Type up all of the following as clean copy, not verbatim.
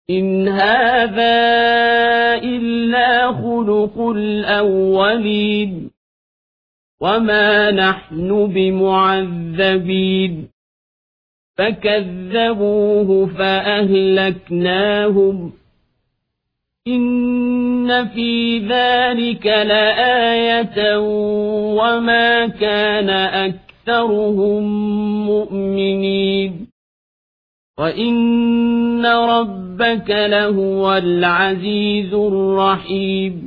إن هذا إلا خلق الأولين وما نحن بمعذبين فكذبوه فأهلكناهم إن في ذلك لآية وما كان أكثرهم مؤمنين وإن ربك لهو العزيز الرحيم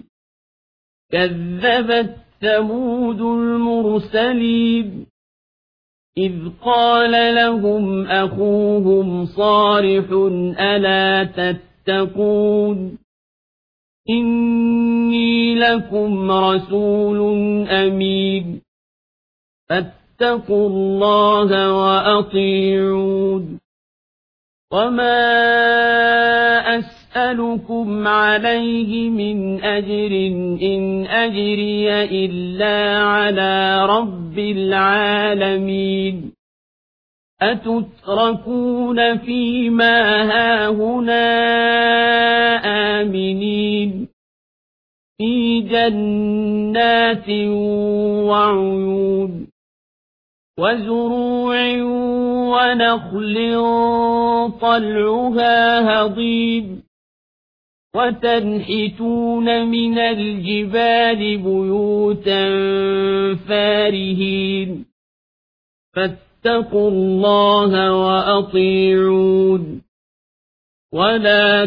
كذبت ثمود المرسلين إذ قال لهم أخوهم صالح ألا تتقون إني لكم رسول أمين فاتقوا الله وأطيعون وما أسألكم عليه من أجر إن أجري إلا على رب العالمين أتتركون فيما هاهنا آمنين في جنات وعيون وزروع ونخل طلعها هضيم وتنحتون من الجبال بيوتا فارهين فاتقوا الله وأطيعون ولا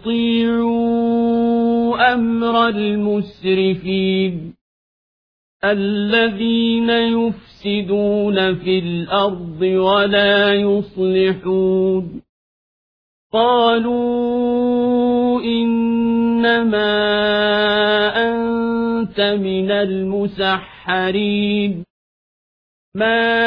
تطيعوا أمر المسرفين الذين يفسدون في الأرض ولا يصلحون قالوا إنما أنت من المسحرين ما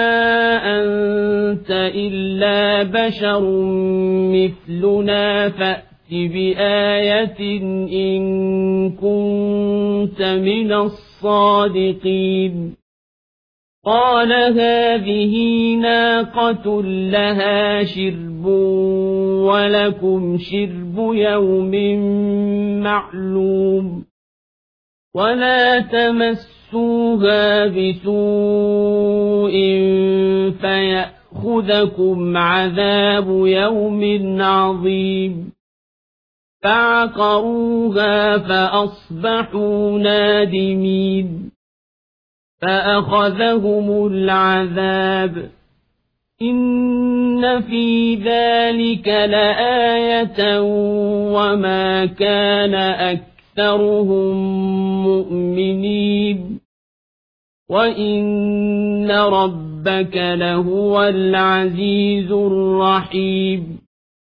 أنت إلا بشر مثلنا فأت بآية إن كنت من الصادقين قال هذه ناقة لها شرب ولكم شرب يوم معلوم ولا تمسوها بسوء فيأخذكم عذاب يوم عظيم فعقروها فأصبحوا نادمين فأخذهم العذاب إن في ذلك لآية وما كان أكثرهم مؤمنين وإن ربك لهو العزيز الرحيم